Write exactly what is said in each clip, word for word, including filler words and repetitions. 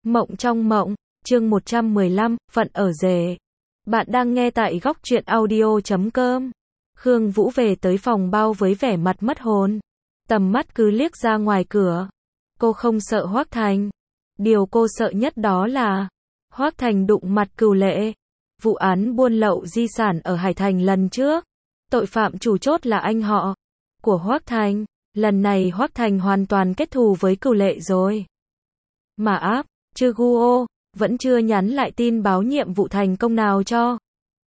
Mộng trong mộng, chương một trăm mười lăm, phận ở rể. Bạn đang nghe tại góc truyện audio chấm com. Khương Vũ về tới phòng bao với vẻ mặt mất hồn. Tầm mắt cứ liếc ra ngoài cửa. Cô không sợ Hoắc Thành. Điều cô sợ nhất đó là Hoắc Thành đụng mặt Cửu Lệ. Vụ án buôn lậu di sản ở Hải Thành lần trước. Tội phạm chủ chốt là anh họ của Hoắc Thành. Lần này Hoắc Thành hoàn toàn kết thù với Cửu Lệ rồi. Mà áp, Chư Guo vẫn chưa nhắn lại tin báo nhiệm vụ thành công nào cho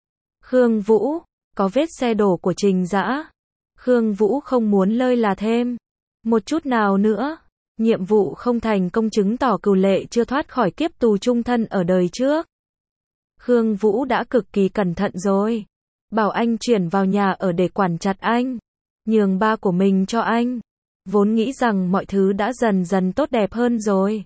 Khương Vũ. Có vết xe đổ của Trình Dã. Khương Vũ không muốn lơi là thêm một chút nào nữa. Nhiệm vụ không thành công chứng tỏ Cửu Lệ chưa thoát khỏi kiếp tù chung thân ở đời trước. Khương Vũ đã cực kỳ cẩn thận rồi. Bảo anh chuyển vào nhà ở để quản chặt anh. Nhường ba của mình cho anh. Vốn nghĩ rằng mọi thứ đã dần dần tốt đẹp hơn rồi.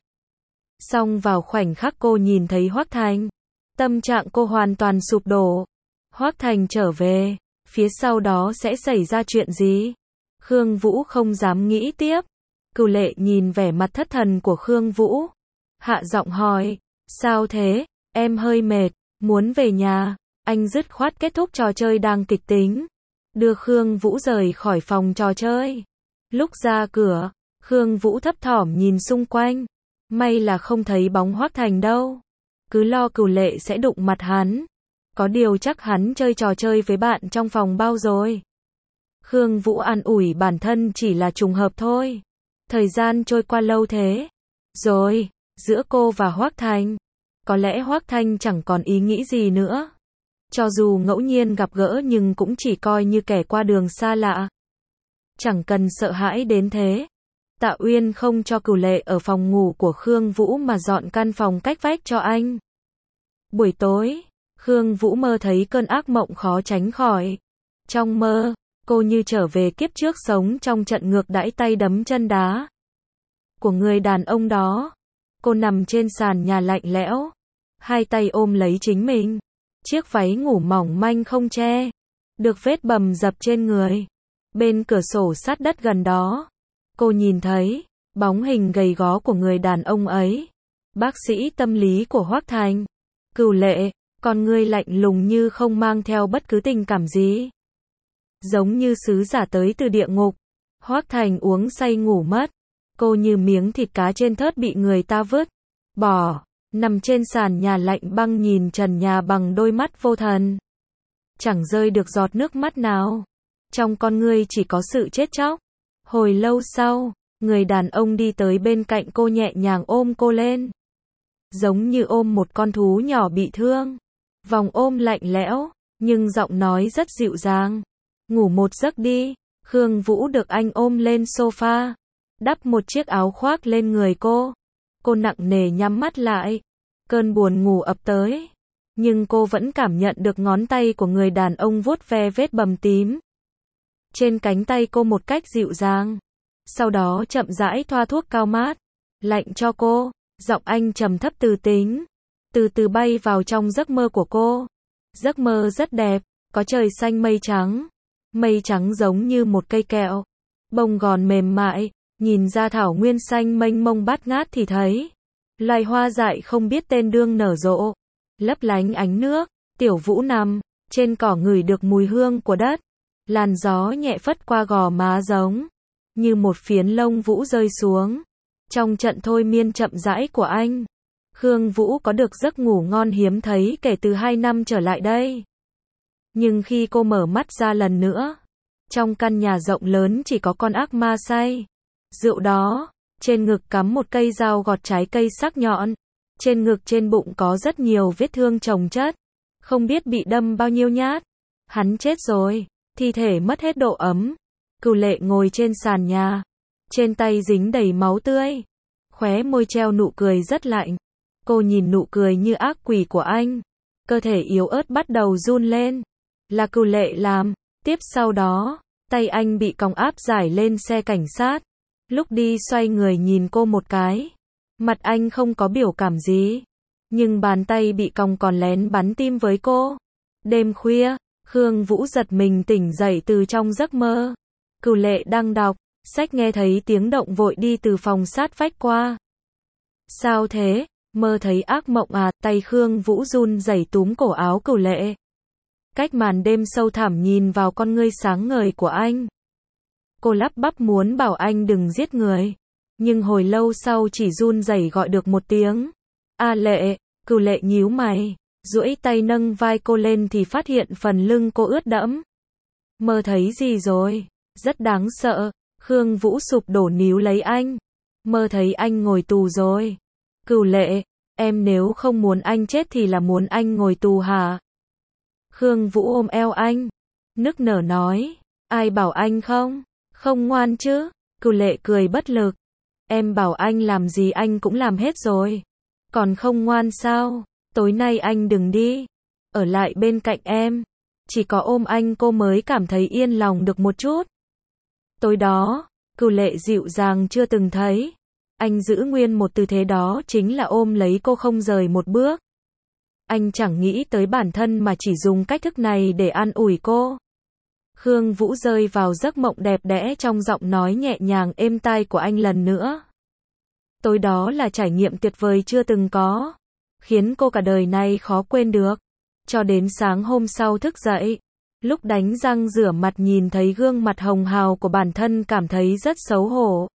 Xong vào khoảnh khắc cô nhìn thấy Hoắc Thành, tâm trạng cô hoàn toàn sụp đổ. Hoắc Thành trở về, phía sau đó sẽ xảy ra chuyện gì? Khương Vũ không dám nghĩ tiếp. Cửu Lệ nhìn vẻ mặt thất thần của Khương Vũ, hạ giọng hỏi, sao thế, em hơi mệt, muốn về nhà. Anh dứt khoát kết thúc trò chơi đang kịch tính, đưa Khương Vũ rời khỏi phòng trò chơi. Lúc ra cửa, Khương Vũ thấp thỏm nhìn xung quanh. May là không thấy bóng Hoắc Thành đâu. Cứ lo Cửu Lệ sẽ đụng mặt hắn. Có điều chắc hắn chơi trò chơi với bạn trong phòng bao rồi. Khương Vũ an ủi bản thân chỉ là trùng hợp thôi. Thời gian trôi qua lâu thế rồi, giữa cô và Hoắc Thành, có lẽ Hoắc Thành chẳng còn ý nghĩ gì nữa. Cho dù ngẫu nhiên gặp gỡ nhưng cũng chỉ coi như kẻ qua đường xa lạ. Chẳng cần sợ hãi đến thế. Tạ Uyên không cho Cửu Lệ ở phòng ngủ của Khương Vũ mà dọn căn phòng cách vách cho anh. Buổi tối, Khương Vũ mơ thấy cơn ác mộng khó tránh khỏi. Trong mơ, cô như trở về kiếp trước sống trong trận ngược đãi tay đấm chân đá của người đàn ông đó. Cô nằm trên sàn nhà lạnh lẽo, hai tay ôm lấy chính mình. Chiếc váy ngủ mỏng manh không che được vết bầm dập trên người. Bên cửa sổ sát đất gần đó, cô nhìn thấy bóng hình gầy gò của người đàn ông ấy. Bác sĩ tâm lý của Hoắc Thành. Cửu Lệ, con ngươi lạnh lùng như không mang theo bất cứ tình cảm gì. Giống như sứ giả tới từ địa ngục. Hoắc Thành uống say ngủ mất. Cô như miếng thịt cá trên thớt bị người ta vứt bỏ, nằm trên sàn nhà lạnh băng nhìn trần nhà bằng đôi mắt vô thần. Chẳng rơi được giọt nước mắt nào. Trong con ngươi chỉ có sự chết chóc. Hồi lâu sau, người đàn ông đi tới bên cạnh cô nhẹ nhàng ôm cô lên. Giống như ôm một con thú nhỏ bị thương. Vòng ôm lạnh lẽo, nhưng giọng nói rất dịu dàng. Ngủ một giấc đi. Khương Vũ được anh ôm lên sofa, đắp một chiếc áo khoác lên người cô. Cô nặng nề nhắm mắt lại. Cơn buồn ngủ ập tới. Nhưng cô vẫn cảm nhận được ngón tay của người đàn ông vuốt ve vết bầm tím trên cánh tay cô một cách dịu dàng. Sau đó chậm rãi thoa thuốc cao mát lạnh cho cô. Giọng anh trầm thấp từ tính, từ từ bay vào trong giấc mơ của cô. Giấc mơ rất đẹp, có trời xanh mây trắng. Mây trắng giống như một cây kẹo, bông gòn mềm mại. Nhìn ra thảo nguyên xanh mênh mông bát ngát thì thấy loài hoa dại không biết tên đương nở rộ, lấp lánh ánh nước. Tiểu Vũ nằm trên cỏ ngửi được mùi hương của đất. Làn gió nhẹ phất qua gò má giống như một phiến lông vũ rơi xuống. Trong trận thôi miên chậm rãi của anh, Khương Vũ có được giấc ngủ ngon hiếm thấy kể từ hai năm trở lại đây. Nhưng khi cô mở mắt ra lần nữa, trong căn nhà rộng lớn chỉ có con ác ma say rượu đó. Trên ngực cắm một cây dao gọt trái cây sắc nhọn. Trên ngực trên bụng có rất nhiều vết thương chồng chất. Không biết bị đâm bao nhiêu nhát. Hắn chết rồi. Thi thể mất hết độ ấm. Cửu Lệ ngồi trên sàn nhà. Trên tay dính đầy máu tươi. Khóe môi treo nụ cười rất lạnh. Cô nhìn nụ cười như ác quỷ của anh. Cơ thể yếu ớt bắt đầu run lên. Là Cửu Lệ làm. Tiếp sau đó, tay anh bị còng áp giải lên xe cảnh sát. Lúc đi xoay người nhìn cô một cái. Mặt anh không có biểu cảm gì. Nhưng bàn tay bị còng còn lén bắn tim với cô. Đêm khuya, Khương Vũ giật mình tỉnh dậy từ trong giấc mơ. Cửu Lệ đang đọc sách nghe thấy tiếng động vội đi từ phòng sát vách qua. Sao thế? Mơ thấy ác mộng à, tay Khương Vũ run rẩy túm cổ áo Cửu Lệ. Cách màn đêm sâu thẳm nhìn vào con ngươi sáng ngời của anh. Cô lắp bắp muốn bảo anh đừng giết người. Nhưng hồi lâu sau chỉ run rẩy gọi được một tiếng. A Lệ, Cửu Lệ nhíu mày, duỗi tay nâng vai cô lên thì phát hiện phần lưng cô ướt đẫm. Mơ thấy gì rồi? Rất đáng sợ. Khương Vũ sụp đổ níu lấy anh. Mơ thấy anh ngồi tù rồi. Cửu Lệ, em nếu không muốn anh chết thì là muốn anh ngồi tù hả? Khương Vũ ôm eo anh, nức nở nói, ai bảo anh không? Không ngoan chứ? Cửu Lệ cười bất lực. Em bảo anh làm gì anh cũng làm hết rồi. Còn không ngoan sao? Tối nay anh đừng đi. Ở lại bên cạnh em. Chỉ có ôm anh cô mới cảm thấy yên lòng được một chút. Tối đó, Cửu Lệ dịu dàng chưa từng thấy. Anh giữ nguyên một tư thế đó chính là ôm lấy cô không rời một bước. Anh chẳng nghĩ tới bản thân mà chỉ dùng cách thức này để an ủi cô. Khương Vũ rơi vào giấc mộng đẹp đẽ trong giọng nói nhẹ nhàng êm tai của anh lần nữa. Tối đó là trải nghiệm tuyệt vời chưa từng có, khiến cô cả đời này khó quên được. Cho đến sáng hôm sau thức dậy, lúc đánh răng rửa mặt nhìn thấy gương mặt hồng hào của bản thân cảm thấy rất xấu hổ.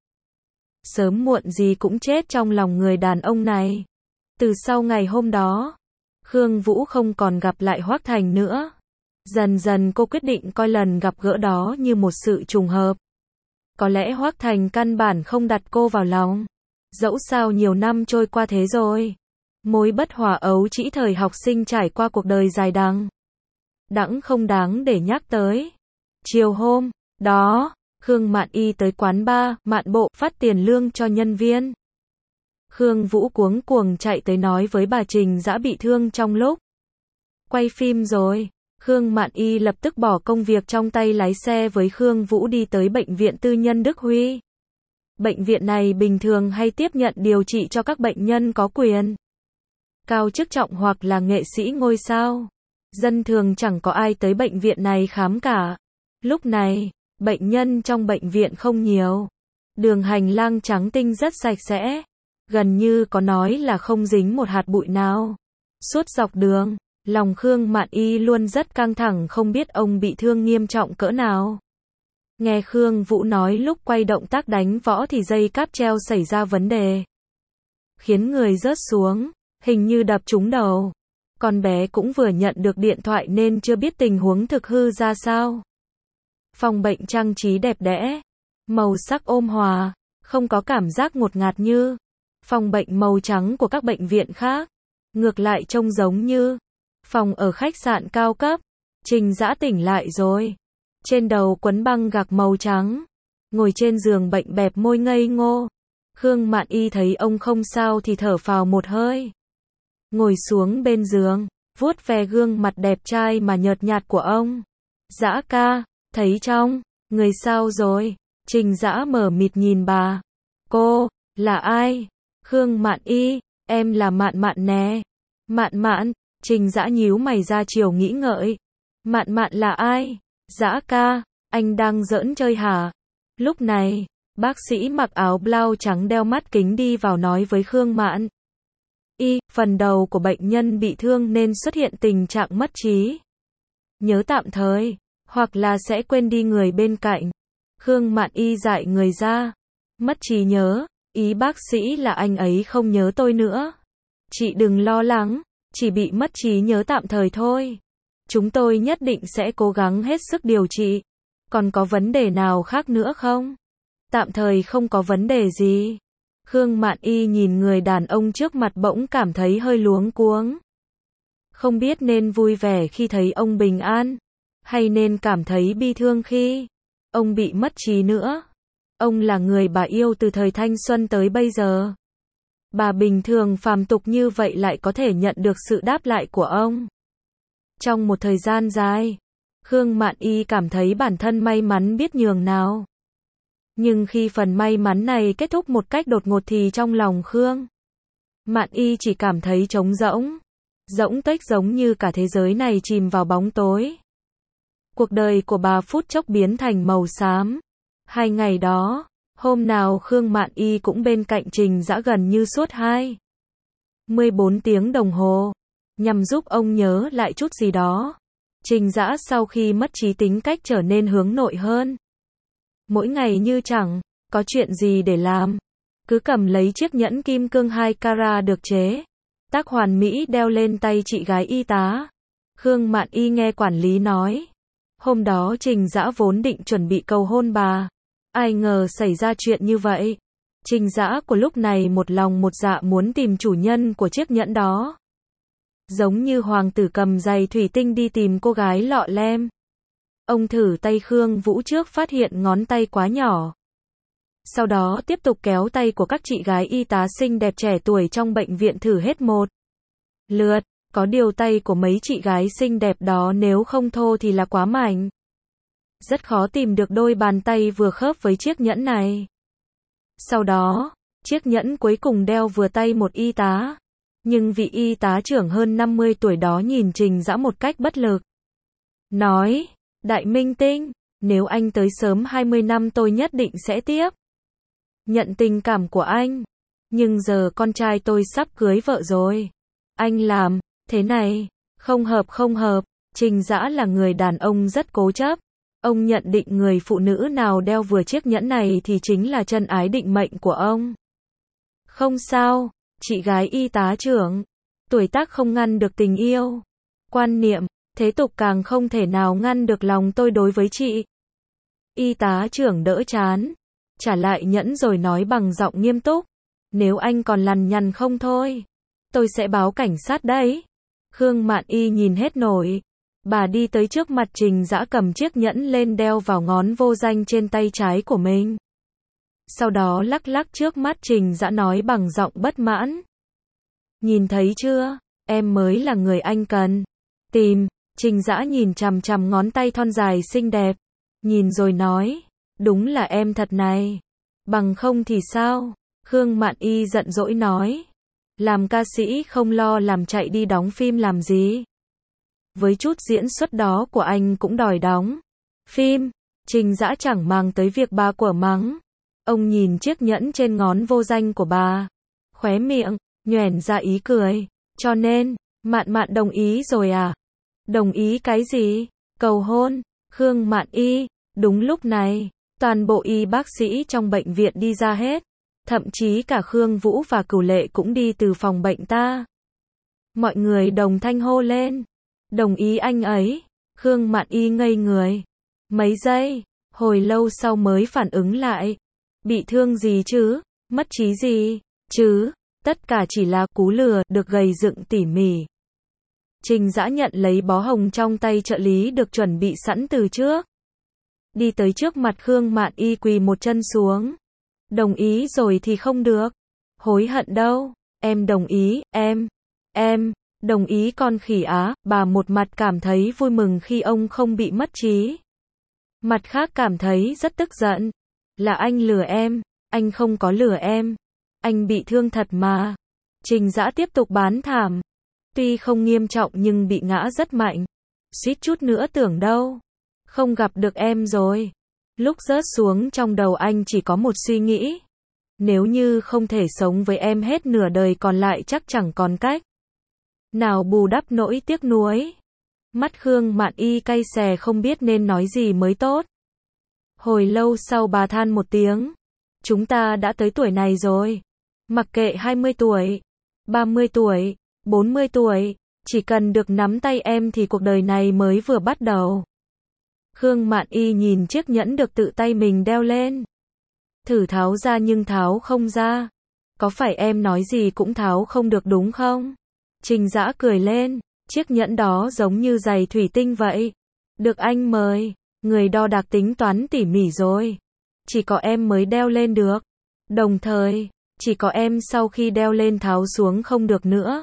Sớm muộn gì cũng chết trong lòng người đàn ông này. Từ sau ngày hôm đó, Khương Vũ không còn gặp lại Hoắc Thành nữa. Dần dần cô quyết định coi lần gặp gỡ đó như một sự trùng hợp. Có lẽ Hoắc Thành căn bản không đặt cô vào lòng. Dẫu sao nhiều năm trôi qua thế rồi. Mối bất hòa ấu trĩ thời học sinh trải qua cuộc đời dài đằng đẵng không đáng để nhắc tới. Chiều hôm đó, Khương Mạn Y tới quán bar, Mạn Bộ, phát tiền lương cho nhân viên. Khương Vũ cuống cuồng chạy tới nói với bà Trình Dã bị thương trong lúc quay phim rồi. Khương Mạn Y lập tức bỏ công việc trong tay lái xe với Khương Vũ đi tới bệnh viện tư nhân Đức Huy. Bệnh viện này bình thường hay tiếp nhận điều trị cho các bệnh nhân có quyền cao chức trọng hoặc là nghệ sĩ ngôi sao. Dân thường chẳng có ai tới bệnh viện này khám cả. Lúc này, bệnh nhân trong bệnh viện không nhiều. Đường hành lang trắng tinh rất sạch sẽ. Gần như có nói là không dính một hạt bụi nào. Suốt dọc đường, lòng Khương Mạn Y luôn rất căng thẳng không biết ông bị thương nghiêm trọng cỡ nào. Nghe Khương Vũ nói lúc quay động tác đánh võ thì dây cáp treo xảy ra vấn đề. Khiến người rớt xuống, hình như đập trúng đầu. Con bé cũng vừa nhận được điện thoại nên chưa biết tình huống thực hư ra sao. Phòng bệnh trang trí đẹp đẽ, màu sắc ôn hòa, không có cảm giác ngột ngạt như phòng bệnh màu trắng của các bệnh viện khác. Ngược lại trông giống như phòng ở khách sạn cao cấp. Trình Dã tỉnh lại rồi. Trên đầu quấn băng gạc màu trắng. Ngồi trên giường bệnh bẹp môi ngây ngô. Khương Mạn Y thấy ông không sao thì thở phào một hơi. Ngồi xuống bên giường, vuốt ve gương mặt đẹp trai mà nhợt nhạt của ông. Dã ca, thấy trong, người sao rồi? Trình Dã mở mịt nhìn bà. Cô, là ai? Khương Mạn Y, em là Mạn Mạn nè. Mạn Mạn, Trình Dã nhíu mày ra chiều nghĩ ngợi. Mạn Mạn là ai? Dã ca, anh đang giỡn chơi hả? Lúc này, bác sĩ mặc áo blau trắng đeo mắt kính đi vào nói với Khương Mạn Y, phần đầu của bệnh nhân bị thương nên xuất hiện tình trạng mất trí. Nhớ tạm thời, hoặc là sẽ quên đi người bên cạnh. Khương Mạn Y dại người ra. Mất trí nhớ, ý bác sĩ là anh ấy không nhớ tôi nữa. Chị đừng lo lắng, chỉ bị mất trí nhớ tạm thời thôi. Chúng tôi nhất định sẽ cố gắng hết sức điều trị. Còn có vấn đề nào khác nữa không? Tạm thời không có vấn đề gì. Khương Mạn Y nhìn người đàn ông trước mặt bỗng cảm thấy hơi luống cuống. Không biết nên vui vẻ khi thấy ông bình an, hay nên cảm thấy bi thương khi ông bị mất trí nữa. Ông là người bà yêu từ thời thanh xuân tới bây giờ. Bà bình thường phàm tục như vậy lại có thể nhận được sự đáp lại của ông. Trong một thời gian dài, Khương Mạn Y cảm thấy bản thân may mắn biết nhường nào. Nhưng khi phần may mắn này kết thúc một cách đột ngột thì trong lòng Khương Mạn Y chỉ cảm thấy trống rỗng. Rỗng tuếch giống như cả thế giới này chìm vào bóng tối. Cuộc đời của bà phút chốc biến thành màu xám. Hai ngày đó, hôm nào Khương Mạn Y cũng bên cạnh Trình Dã gần như suốt hai mười bốn tiếng đồng hồ, nhằm giúp ông nhớ lại chút gì đó. Trình Dã sau khi mất trí tính cách trở nên hướng nội hơn. Mỗi ngày như chẳng có chuyện gì để làm, cứ cầm lấy chiếc nhẫn kim cương hai carat được chế tác hoàn mỹ đeo lên tay chị gái y tá. Khương Mạn Y nghe quản lý nói. Hôm đó Trình Dã vốn định chuẩn bị cầu hôn bà. Ai ngờ xảy ra chuyện như vậy. Trình Dã của lúc này một lòng một dạ muốn tìm chủ nhân của chiếc nhẫn đó. Giống như hoàng tử cầm giày thủy tinh đi tìm cô gái lọ lem. Ông thử tay Khương Vũ trước phát hiện ngón tay quá nhỏ. Sau đó tiếp tục kéo tay của các chị gái y tá xinh đẹp trẻ tuổi trong bệnh viện thử hết một lượt. Có điều tay của mấy chị gái xinh đẹp đó nếu không thô thì là quá mảnh. Rất khó tìm được đôi bàn tay vừa khớp với chiếc nhẫn này. Sau đó, chiếc nhẫn cuối cùng đeo vừa tay một y tá. Nhưng vị y tá trưởng hơn năm mươi tuổi đó nhìn Trình Dã một cách bất lực. Nói, Đại Minh Tinh, nếu anh tới sớm hai mươi năm tôi nhất định sẽ tiếp nhận tình cảm của anh. Nhưng giờ con trai tôi sắp cưới vợ rồi. Anh làm thế này, không hợp không hợp. Trình Dã là người đàn ông rất cố chấp. Ông nhận định người phụ nữ nào đeo vừa chiếc nhẫn này thì chính là chân ái định mệnh của ông. Không sao, chị gái y tá trưởng. Tuổi tác không ngăn được tình yêu. Quan niệm, thế tục càng không thể nào ngăn được lòng tôi đối với chị. Y tá trưởng đỡ chán. Trả lại nhẫn rồi nói bằng giọng nghiêm túc. Nếu anh còn lằn nhằn không thôi, tôi sẽ báo cảnh sát đấy. Khương Mạn Y nhìn hết nổi. Bà đi tới trước mặt Trình Dã cầm chiếc nhẫn lên đeo vào ngón vô danh trên tay trái của mình. Sau đó lắc lắc trước mắt Trình Dã nói bằng giọng bất mãn. Nhìn thấy chưa, em mới là người anh cần tìm. Trình Dã nhìn chằm chằm ngón tay thon dài xinh đẹp. Nhìn rồi nói, đúng là em thật này. Bằng không thì sao? Khương Mạn Y giận dỗi nói. Làm ca sĩ không lo làm chạy đi đóng phim làm gì? Với chút diễn xuất đó của anh cũng đòi đóng phim. Trình Dã chẳng màng tới việc bà của mắng. Ông nhìn chiếc nhẫn trên ngón vô danh của bà. Khóe miệng, nhoẻn ra ý cười. Cho nên, Mạn Mạn đồng ý rồi à? Đồng ý cái gì? Cầu hôn. Khương Mạn Y. Đúng lúc này, toàn bộ y bác sĩ trong bệnh viện đi ra hết. Thậm chí cả Khương Vũ và Cửu Lệ cũng đi từ phòng bệnh ta. Mọi người đồng thanh hô lên. Đồng ý anh ấy. Khương Mạn Y ngây người. Mấy giây, hồi lâu sau mới phản ứng lại. Bị thương gì chứ? Mất trí gì? Chứ? Tất cả chỉ là cú lừa được gầy dựng tỉ mỉ. Trình Dã nhận lấy bó hồng trong tay trợ lý được chuẩn bị sẵn từ trước. Đi tới trước mặt Khương Mạn Y quỳ một chân xuống. Đồng ý rồi thì không được. Hối hận đâu. Em đồng ý, em. Em. Đồng ý con khỉ á. Bà một mặt cảm thấy vui mừng khi ông không bị mất trí. Mặt khác cảm thấy rất tức giận. Là anh lừa em. Anh không có lừa em. Anh bị thương thật mà. Trình Dã tiếp tục bán thảm. Tuy không nghiêm trọng nhưng bị ngã rất mạnh. Suýt chút nữa tưởng đâu không gặp được em rồi. Lúc rớt xuống trong đầu anh chỉ có một suy nghĩ. Nếu như không thể sống với em hết nửa đời còn lại chắc chẳng còn cách nào bù đắp nỗi tiếc nuối. Mắt Khương Mạn Y cay xè không biết nên nói gì mới tốt. Hồi lâu sau bà than một tiếng. Chúng ta đã tới tuổi này rồi. Mặc kệ hai mươi tuổi, ba mươi tuổi, bốn mươi tuổi, chỉ cần được nắm tay em thì cuộc đời này mới vừa bắt đầu. Khương Mạn Y nhìn chiếc nhẫn được tự tay mình đeo lên. Thử tháo ra nhưng tháo không ra. Có phải em nói gì cũng tháo không được đúng không? Trình Dã cười lên. Chiếc nhẫn đó giống như giày thủy tinh vậy. Được anh mời. Người đo đạc tính toán tỉ mỉ rồi. Chỉ có em mới đeo lên được. Đồng thời, chỉ có em sau khi đeo lên tháo xuống không được nữa.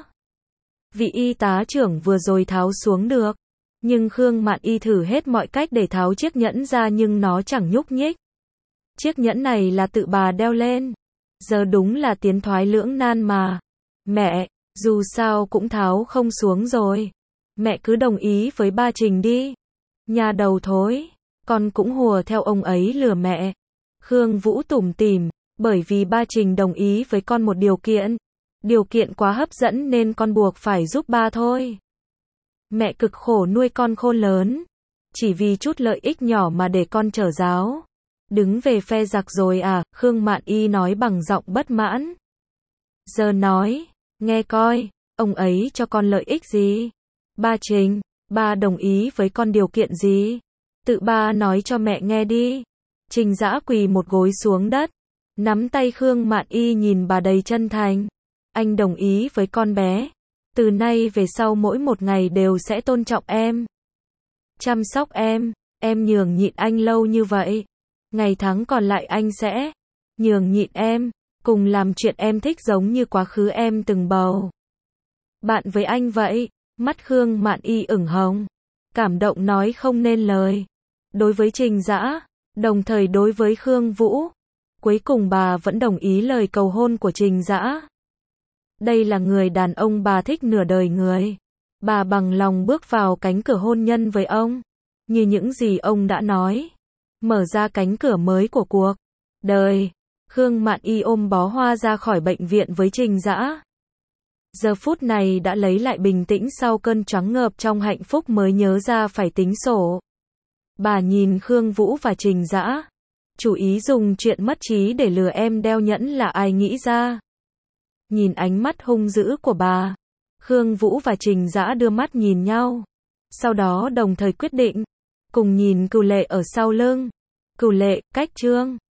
Vị y tá trưởng vừa rồi tháo xuống được. Nhưng Khương Mạn Y thử hết mọi cách để tháo chiếc nhẫn ra nhưng nó chẳng nhúc nhích. Chiếc nhẫn này là tự bà đeo lên. Giờ đúng là tiến thoái lưỡng nan mà. Mẹ, dù sao cũng tháo không xuống rồi. Mẹ cứ đồng ý với ba Trình đi. Nhà đầu thối, con cũng hùa theo ông ấy lừa mẹ. Khương Vũ tủm tỉm, bởi vì ba Trình đồng ý với con một điều kiện. Điều kiện quá hấp dẫn nên con buộc phải giúp ba thôi. Mẹ cực khổ nuôi con khôn lớn. Chỉ vì chút lợi ích nhỏ mà để con trở giáo. Đứng về phe giặc rồi à, Khương Mạn Y nói bằng giọng bất mãn. Giờ nói, nghe coi, ông ấy cho con lợi ích gì? Ba Trình, ba đồng ý với con điều kiện gì? Tự ba nói cho mẹ nghe đi. Trình Dã quỳ một gối xuống đất, nắm tay Khương Mạn Y nhìn bà đầy chân thành. Anh đồng ý với con bé. Từ nay về sau mỗi một ngày đều sẽ tôn trọng em. Chăm sóc em, em nhường nhịn anh lâu như vậy. Ngày tháng còn lại anh sẽ nhường nhịn em, cùng làm chuyện em thích giống như quá khứ em từng bầu bạn với anh vậy. Mắt Khương Mạn Y ửng hồng, cảm động nói không nên lời. Đối với Trình Dã, đồng thời đối với Khương Vũ. Cuối cùng bà vẫn đồng ý lời cầu hôn của Trình Dã. Đây là người đàn ông bà thích nửa đời người. Bà bằng lòng bước vào cánh cửa hôn nhân với ông. Như những gì ông đã nói. Mở ra cánh cửa mới của cuộc đời. Khương Mạn Y ôm bó hoa ra khỏi bệnh viện với Trình Dã. Giờ phút này đã lấy lại bình tĩnh sau cơn choáng ngợp trong hạnh phúc mới nhớ ra phải tính sổ. Bà nhìn Khương Vũ và Trình Dã. Chủ ý dùng chuyện mất trí để lừa em đeo nhẫn là ai nghĩ ra. Nhìn ánh mắt hung dữ của bà, Khương Vũ và Trình Dã đưa mắt nhìn nhau. Sau đó đồng thời quyết định, cùng nhìn Cửu Lệ ở sau lưng. Cửu Lệ, cách Trương